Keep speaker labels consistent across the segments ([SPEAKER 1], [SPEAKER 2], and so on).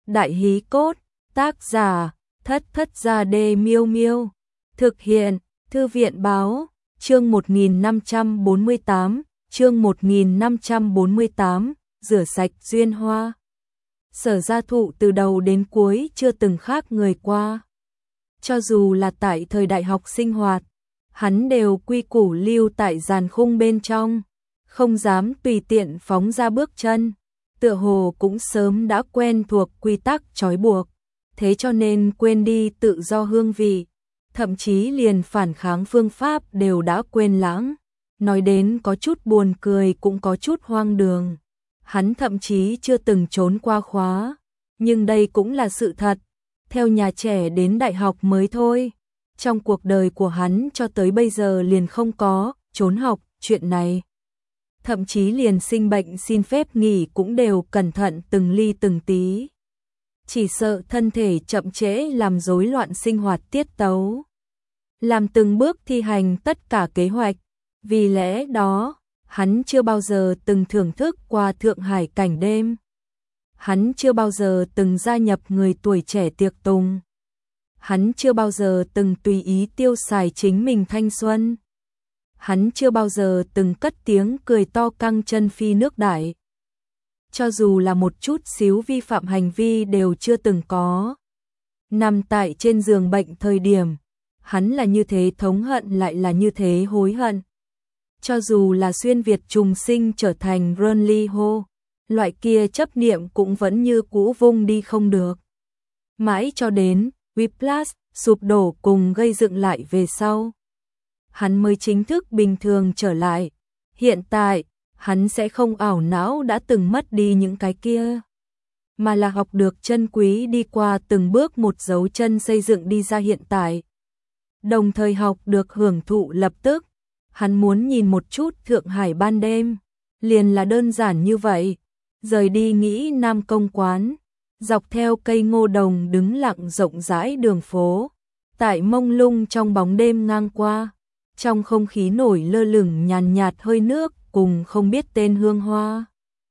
[SPEAKER 1] Đại hí cốt, tác giả, Thất Thất Gia Đê Miêu Miêu. Thực hiện, Thư viện báo, chương 1548, chương 1548, rửa sạch duyên hoa. Sở Gia Thụ từ đầu đến cuối chưa từng khác người qua. Cho dù là tại thời đại học sinh hoạt, hắn đều quy củ lưu tại giàn khung bên trong, không dám tùy tiện phóng ra bước chân, tựa hồ cũng sớm đã quen thuộc quy tắc trói buộc, thế cho nên quên đi tự do hương vị, thậm chí liền phản kháng phương pháp đều đã quên lãng. Nói đến có chút buồn cười cũng có chút hoang đường. Hắn thậm chí chưa từng trốn qua khóa, nhưng đây cũng là sự thật. Theo nhà trẻ đến đại học mới thôi. Trong cuộc đời của hắn cho tới bây giờ liền không có trốn học chuyện này. Thậm chí liền sinh bệnh xin phép nghỉ cũng đều cẩn thận từng ly từng tí. Chỉ sợ thân thể chậm trễ làm rối loạn sinh hoạt tiết tấu. Làm từng bước thi hành tất cả kế hoạch. Vì lẽ đó, hắn chưa bao giờ từng thưởng thức qua Thượng Hải cảnh đêm. Hắn chưa bao giờ từng gia nhập người tuổi trẻ tiệc tùng. Hắn chưa bao giờ từng tùy ý tiêu xài chính mình thanh xuân. Hắn chưa bao giờ từng cất tiếng cười to căng chân phi nước đại. Cho dù là một chút xíu vi phạm hành vi đều chưa từng có. Nằm tại trên giường bệnh thời điểm, hắn là như thế thống hận lại là như thế hối hận. Cho dù là xuyên Việt trùng sinh trở thành Run Li Ho, loại kia chấp niệm cũng vẫn như cũ vung đi không được. Mãi cho đến Whiplash sụp đổ cùng gây dựng lại về sau, hắn mới chính thức bình thường trở lại. Hiện tại, hắn sẽ không ảo não đã từng mất đi những cái kia, mà là học được trân quý đi qua từng bước một dấu chân xây dựng đi ra hiện tại. Đồng thời học được hưởng thụ lập tức. Hắn muốn nhìn một chút Thượng Hải ban đêm, liền là đơn giản như vậy. Rời đi nghĩ Nam Công quán, dọc theo cây ngô đồng đứng lặng rộng rãi đường phố, tại mông lung trong bóng đêm ngang qua, trong không khí nổi lơ lửng nhàn nhạt hơi nước cùng không biết tên hương hoa.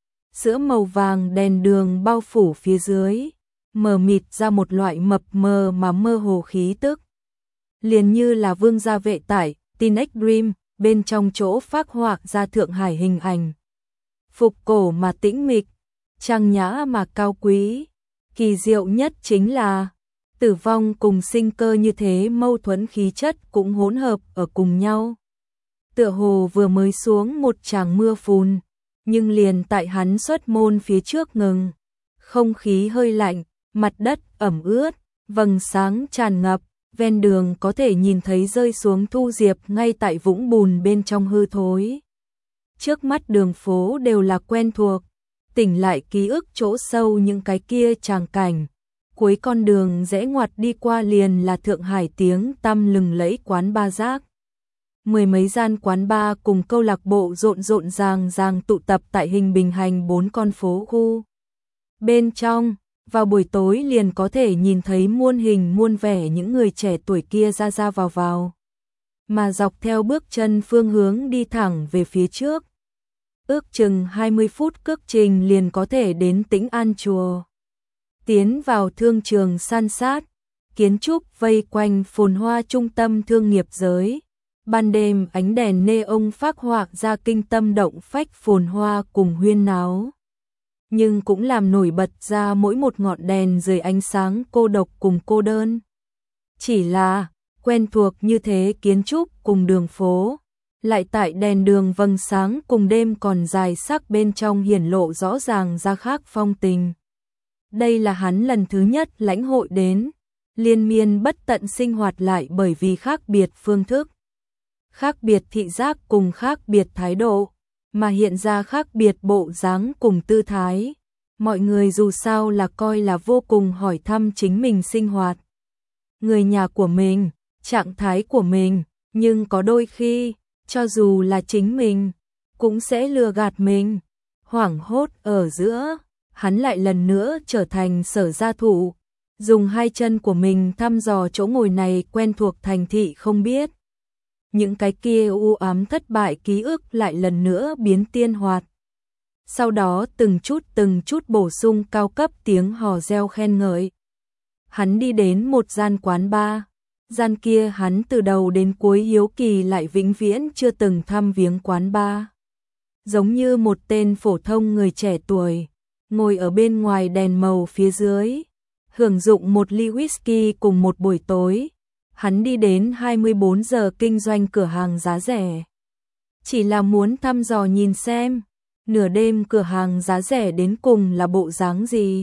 [SPEAKER 1] Sữa màu vàng đèn đường bao phủ phía dưới, mờ mịt ra một loại mập mờ mà mơ hồ khí tức. Liền như là vương gia vệ tải, Teenage Dream, bên trong chỗ phác họa ra Thượng Hải hình ảnh. Phục cổ mà tĩnh mịch, trang nhã mà cao quý. Kỳ diệu nhất chính là tử vong cùng sinh cơ như thế mâu thuẫn khí chất cũng hỗn hợp ở cùng nhau. Tựa hồ vừa mới xuống một tràng mưa phùn, nhưng liền tại hắn xuất môn phía trước ngừng. Không khí hơi lạnh, mặt đất ẩm ướt, vầng sáng tràn ngập. Ven đường có thể nhìn thấy rơi xuống thu diệp ngay tại vũng bùn bên trong hư thối. Trước mắt đường phố đều là quen thuộc, tỉnh lại ký ức chỗ sâu những cái kia tràng cảnh. Cuối con đường rẽ ngoặt đi qua liền là Thượng Hải tiếng tăm lừng lẫy quán ba rác. Mười mấy gian quán bar cùng câu lạc bộ rộn rộn ràng tụ tập tại Hình Bình Hành 4 con phố khu. Bên trong, vào buổi tối liền có thể nhìn thấy muôn hình muôn vẻ những người trẻ tuổi kia ra vào. Mà dọc theo bước chân phương hướng đi thẳng về phía trước. Ước chừng 20 phút cước trình liền có thể đến Tĩnh An Chùa. Tiến vào thương trường san sát, kiến trúc vây quanh phồn hoa trung tâm thương nghiệp giới. Ban đêm ánh đèn neon phác họa ra kinh tâm động phách phồn hoa cùng huyên náo. Nhưng cũng làm nổi bật ra mỗi một ngọn đèn dưới ánh sáng cô độc cùng cô đơn. Chỉ là, quen thuộc như thế kiến trúc cùng đường phố, lại tại đèn đường vầng sáng cùng đêm còn dài sắc bên trong hiển lộ rõ ràng ra khác phong tình. Đây là hắn lần thứ nhất lãnh hội đến, liên miên bất tận sinh hoạt lại bởi vì khác biệt phương thức, khác biệt thị giác cùng khác biệt thái độ. Mà hiện ra khác biệt bộ dáng cùng tư thái. Mọi người dù sao là coi là vô cùng hỏi thăm chính mình sinh hoạt. Người nhà của mình, trạng thái của mình, nhưng có đôi khi, cho dù là chính mình, cũng sẽ lừa gạt mình. Hoảng hốt ở giữa, hắn lại lần nữa trở thành Sở Gia Thụ, dùng hai chân của mình thăm dò chỗ ngồi này quen thuộc thành thị không biết. Những cái kia u ám thất bại ký ức lại lần nữa biến tiên hoạt. sau đó từng chút bổ sung cao cấp tiếng hò reo khen ngợi. Hắn đi đến một gian quán bar. Gian kia hắn từ đầu đến cuối hiếu kỳ lại vĩnh viễn chưa từng thăm viếng quán bar. Giống như một tên phổ thông người trẻ tuổi, ngồi ở bên ngoài đèn màu phía dưới, hưởng dụng một ly whisky cùng một buổi tối. Hắn đi đến 24 giờ kinh doanh cửa hàng giá rẻ. Chỉ là muốn thăm dò nhìn xem, nửa đêm cửa hàng giá rẻ đến cùng là bộ dáng gì.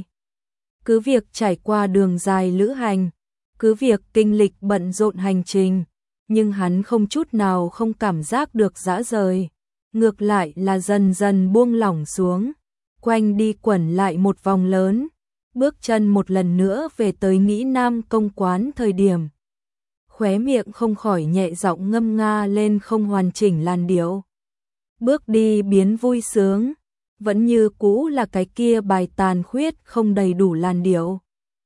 [SPEAKER 1] Cứ việc trải qua đường dài lữ hành, cứ việc kinh lịch bận rộn hành trình, nhưng hắn không chút nào không cảm giác được dã rời. Ngược lại là dần dần buông lỏng xuống, quanh đi quẩn lại một vòng lớn, bước chân một lần nữa về tới Nghĩ Nam công quán thời điểm. Khóe miệng không khỏi nhẹ giọng ngâm nga lên không hoàn chỉnh làn điệu. Bước đi biến vui sướng, vẫn như cũ là cái kia bài tàn khuyết không đầy đủ làn điệu.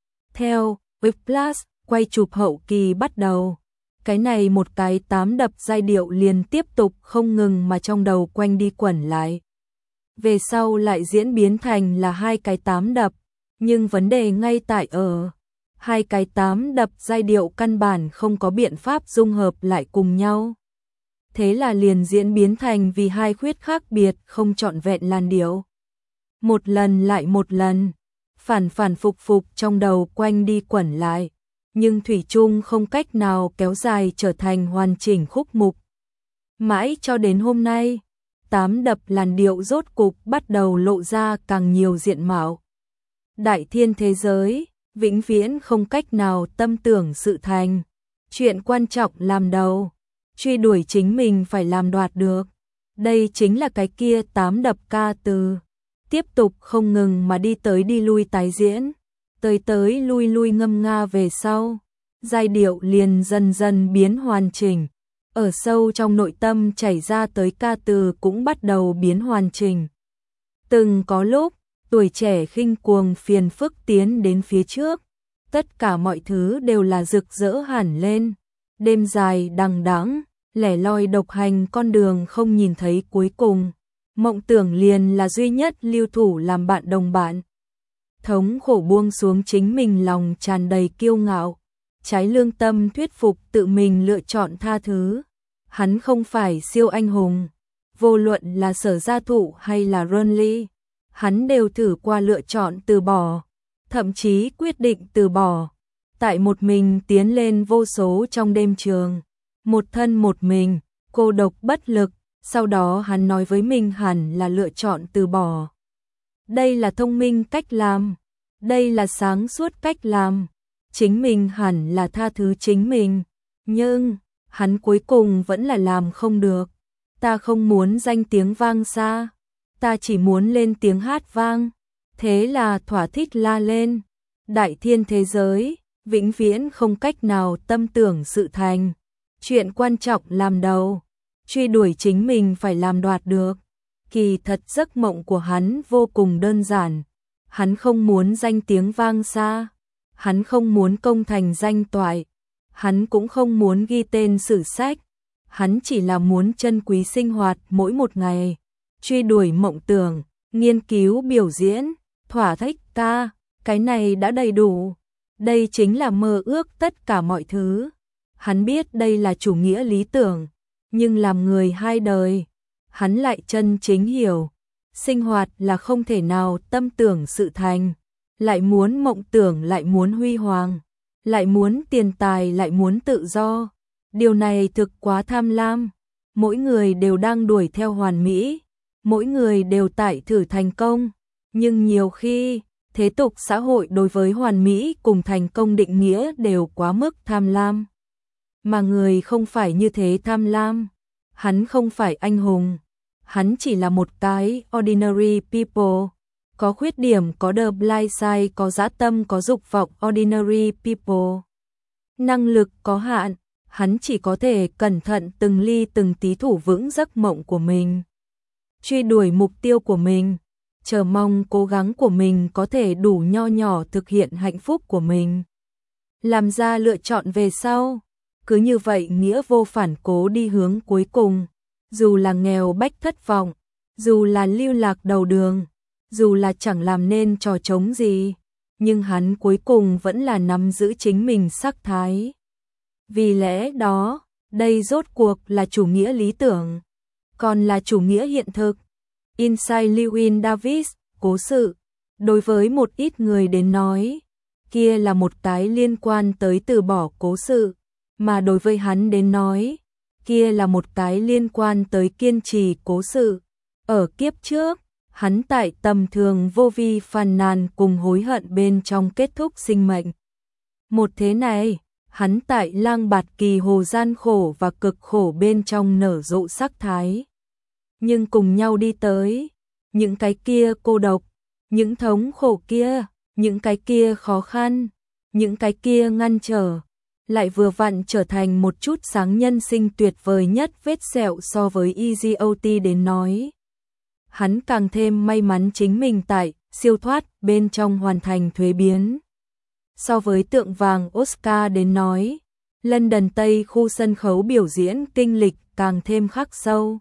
[SPEAKER 1] Theo Whiplash, quay chụp hậu kỳ bắt đầu. Cái này một cái 8 đập giai điệu liền tiếp tục không ngừng mà trong đầu quanh đi quẩn lại. Về sau lại diễn biến thành là 2 cái 8 đập, nhưng vấn đề ngay tại ở 2 cái 8 đập giai điệu căn bản không có biện pháp dung hợp lại cùng nhau. Thế là liền diễn biến thành vì 2 khuyết khác biệt không trọn vẹn làn điệu. Một lần lại một lần, phản phục trong đầu quanh đi quẩn lại, nhưng thủy chung không cách nào kéo dài trở thành hoàn chỉnh khúc mục. Mãi cho đến hôm nay, 8 đập làn điệu rốt cục bắt đầu lộ ra càng nhiều diện mạo. Đại thiên thế giới, vĩnh viễn không cách nào tâm tưởng sự thành. Chuyện quan trọng làm đầu, truy đuổi chính mình phải làm đoạt được. Đây chính là cái kia 8 đập ca từ. Tiếp tục không ngừng mà đi tới đi lui tái diễn. Tới lui ngâm nga về sau. Giai điệu liền dần dần biến hoàn chỉnh. Ở sâu trong nội tâm chảy ra tới ca từ cũng bắt đầu biến hoàn chỉnh. Từng có lúc, tuổi trẻ khinh cuồng phiền phức tiến đến phía trước. Tất cả mọi thứ đều là rực rỡ hẳn lên. Đêm dài đằng đẵng, lẻ loi độc hành con đường không nhìn thấy cuối cùng. Mộng tưởng liền là duy nhất lưu thủ làm bạn đồng bạn. Thống khổ buông xuống chính mình lòng tràn đầy kiêu ngạo. Trái lương tâm thuyết phục tự mình lựa chọn tha thứ. Hắn không phải siêu anh hùng. Vô luận là Sở Gia Thụ hay là Runly, hắn đều thử qua lựa chọn từ bỏ. Thậm chí quyết định từ bỏ. Tại một mình tiến lên vô số trong đêm trường. Một thân một mình, cô độc bất lực. Sau đó hắn nói với mình hẳn là lựa chọn từ bỏ. Đây là thông minh cách làm. Đây là sáng suốt cách làm. Chính mình hẳn là tha thứ chính mình. Nhưng, hắn cuối cùng vẫn là làm không được. Ta không muốn danh tiếng vang xa. Ta chỉ muốn lên tiếng hát vang. Thế là thỏa thích la lên. Đại thiên thế giới, vĩnh viễn không cách nào tâm tưởng sự thành. Chuyện quan trọng làm đầu. Truy đuổi chính mình phải làm đoạt được. Kỳ thật giấc mộng của hắn vô cùng đơn giản. Hắn không muốn danh tiếng vang xa. Hắn không muốn công thành danh toại. Hắn cũng không muốn ghi tên sử sách. Hắn chỉ là muốn trân quý sinh hoạt mỗi một ngày. Truy đuổi mộng tưởng, nghiên cứu biểu diễn, thỏa thích ca, cái này đã đầy đủ. Đây chính là mơ ước tất cả mọi thứ. Hắn biết đây là chủ nghĩa lý tưởng. Nhưng làm người hai đời, hắn lại chân chính hiểu, sinh hoạt là không thể nào tâm tưởng sự thành, lại muốn mộng tưởng, lại muốn huy hoàng, lại muốn tiền tài, lại muốn tự do. Điều này thực quá tham lam. Mỗi người đều đang đuổi theo hoàn mỹ, mỗi người đều tại thử thành công, nhưng nhiều khi, thế tục xã hội đối với hoàn mỹ cùng thành công định nghĩa đều quá mức tham lam. Mà người không phải như thế tham lam. Hắn không phải anh hùng. Hắn chỉ là một cái ordinary people. Có khuyết điểm, có the blind side, có dã tâm, có dục vọng ordinary people. Năng lực có hạn. Hắn chỉ có thể cẩn thận từng ly từng tí thủ vững giấc mộng của mình. Truy đuổi mục tiêu của mình. Chờ mong cố gắng của mình có thể đủ nho nhỏ thực hiện hạnh phúc của mình. Làm ra lựa chọn về sau. Cứ như vậy nghĩa vô phản cố đi hướng cuối cùng. Dù là nghèo bách thất vọng, Dù là lưu lạc đầu đường, dù là chẳng làm nên trò trống gì, nhưng hắn cuối cùng vẫn là nắm giữ chính mình sắc thái. Vì lẽ đó, đây rốt cuộc là chủ nghĩa lý tưởng, còn là chủ nghĩa hiện thực. Inside Llewyn Davis, cố sự, đối với một ít người đến nói, kia là một cái liên quan tới từ bỏ cố sự, mà đối với hắn đến nói, kia là một cái liên quan tới kiên trì cố sự. Ở kiếp trước, hắn tại tầm thường vô vi phàn nàn cùng hối hận bên trong kết thúc sinh mệnh. Một thế này, hắn tại lang bạt kỳ hồ gian khổ và cực khổ bên trong nở rộ sắc thái. Nhưng cùng nhau đi tới, những cái kia cô độc, những thống khổ kia, những cái kia khó khăn, những cái kia ngăn trở, lại vừa vặn trở thành một chút sáng nhân sinh tuyệt vời nhất vết sẹo so với EGOT đến nói. Hắn càng thêm may mắn chính mình tại siêu thoát bên trong hoàn thành thuế biến. So với tượng vàng Oscar đến nói, London Tây khu sân khấu biểu diễn kinh lịch càng thêm khắc sâu.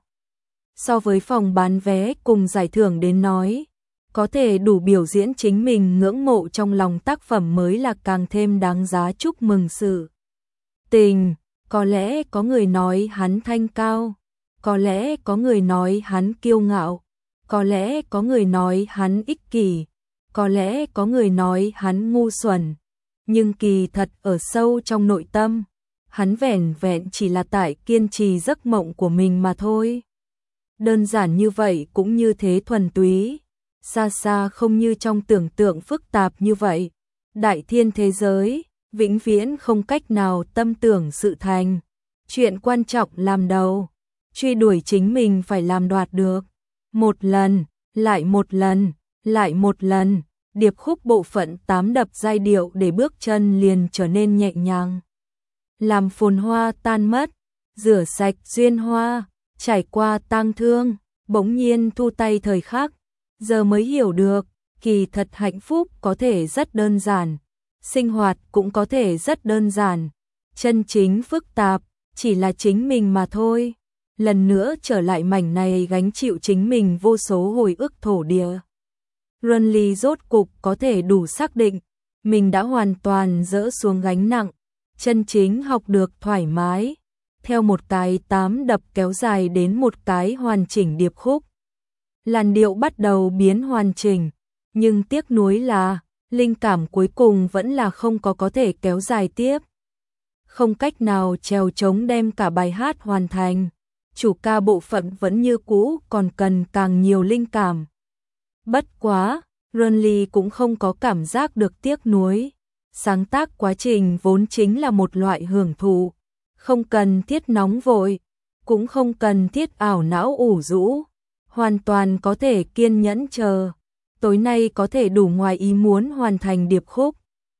[SPEAKER 1] So với phòng bán vé cùng giải thưởng đến nói, có thể đủ biểu diễn chính mình ngưỡng mộ trong lòng tác phẩm mới là càng thêm đáng giá chúc mừng sự tình. Có lẽ có người nói hắn thanh cao, có lẽ có người nói hắn kiêu ngạo, có lẽ có người nói hắn ích kỷ, có lẽ có người nói hắn ngu xuẩn, nhưng kỳ thật ở sâu trong nội tâm, hắn vẻn vẹn chỉ là tại kiên trì giấc mộng của mình mà thôi. Đơn giản như vậy cũng như thế thuần túy, xa xa không như trong tưởng tượng phức tạp như vậy. Đại thiên thế giới, vĩnh viễn không cách nào tâm tưởng sự thành. Chuyện quan trọng làm đầu, truy đuổi chính mình phải làm đoạt được. Một lần, lại một lần, lại một lần, điệp khúc bộ phận 8 đập giai điệu để bước chân liền trở nên nhẹ nhàng. Làm phồn hoa tan mất, rửa sạch duyên hoa, trải qua tang thương, bỗng nhiên thu tay thời khắc, giờ mới hiểu được, kỳ thật hạnh phúc có thể rất đơn giản, sinh hoạt cũng có thể rất đơn giản, chân chính phức tạp, chỉ là chính mình mà thôi. Lần nữa trở lại mảnh này gánh chịu chính mình vô số hồi ức thổ địa. Runley rốt cục có thể đủ xác định, mình đã hoàn toàn dỡ xuống gánh nặng, chân chính học được thoải mái, theo một cái 8 đập kéo dài đến một cái hoàn chỉnh điệp khúc. Làn điệu bắt đầu biến hoàn chỉnh, nhưng tiếc nuối là, linh cảm cuối cùng vẫn là không có thể kéo dài tiếp. Không cách nào trèo trống đem cả bài hát hoàn thành, chủ ca bộ phận vẫn như cũ còn cần càng nhiều linh cảm. Bất quá, Runley cũng không có cảm giác được tiếc nuối. Sáng tác quá trình vốn chính là một loại hưởng thụ, không cần thiết nóng vội, cũng không cần thiết ảo não ủ rũ, hoàn toàn có thể kiên nhẫn chờ. Tối nay có thể đủ ngoài ý muốn hoàn thành điệp khúc.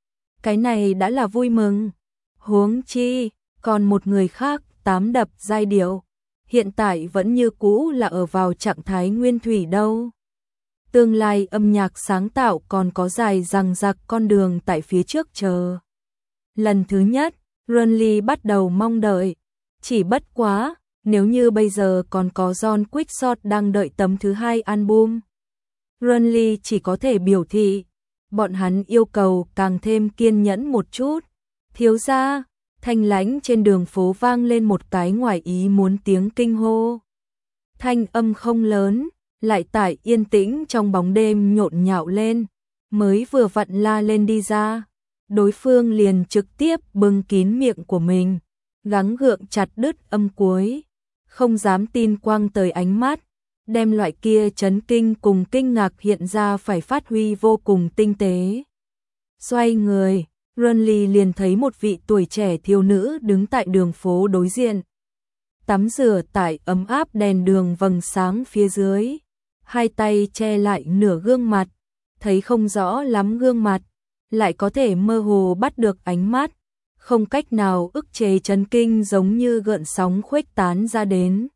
[SPEAKER 1] Cái này đã là vui mừng. Huống chi, còn một người khác 8 đập giai điệu, hiện tại vẫn như cũ là ở vào trạng thái nguyên thủy đâu. Tương lai âm nhạc sáng tạo còn có dài dằng dặc con đường tại phía trước chờ. Lần thứ nhất, Runley bắt đầu mong đợi. Chỉ bất quá, nếu như bây giờ còn có John Quickshot đang đợi tấm thứ 2 album. Runley chỉ có thể biểu thị, bọn hắn yêu cầu càng thêm kiên nhẫn một chút. Thiếu gia, thanh lãnh trên đường phố vang lên một cái ngoài ý muốn tiếng kinh hô. Thanh âm không lớn, lại tại yên tĩnh trong bóng đêm nhộn nhạo lên, mới vừa vặn la lên đi ra. Đối phương liền trực tiếp bưng kín miệng của mình, gắng gượng chặt đứt âm cuối, không dám tin quang tới ánh mắt, đem loại kia chấn kinh cùng kinh ngạc hiện ra phải phát huy vô cùng tinh tế. Xoay người, Runley liền thấy một vị tuổi trẻ thiếu nữ đứng tại đường phố đối diện. Tắm rửa tại ấm áp đèn đường vầng sáng phía dưới, hai tay che lại nửa gương mặt, thấy không rõ lắm gương mặt, lại có thể mơ hồ bắt được ánh mắt, không cách nào ức chế chấn kinh giống như gợn sóng khuếch tán ra đến.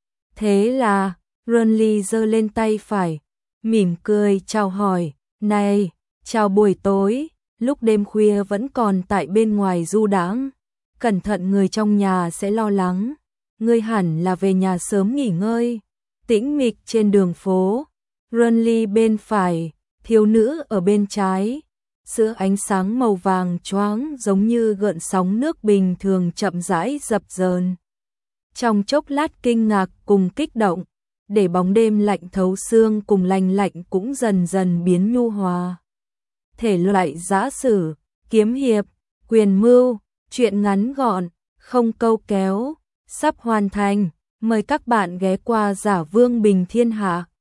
[SPEAKER 1] Thế là, Runley giơ lên tay phải, mỉm cười chào hỏi, này, chào buổi tối, lúc đêm khuya vẫn còn tại bên ngoài du đãng, cẩn thận người trong nhà sẽ lo lắng, ngươi hẳn là về nhà sớm nghỉ ngơi. tĩnh mịch trên đường phố, Runly bên phải, thiếu nữ ở bên trái. Giữa ánh sáng màu vàng choáng giống như gợn sóng nước bình thường chậm rãi dập dờn. Trong chốc lát kinh ngạc cùng kích động, để bóng đêm lạnh thấu xương cùng lành lạnh cũng dần dần biến nhu hòa. Thể loại giã sử, kiếm hiệp, quyền mưu, truyện ngắn gọn, không câu kéo, sắp hoàn thành. Mời các bạn ghé qua Giả Vương Bình Thiên Hạ.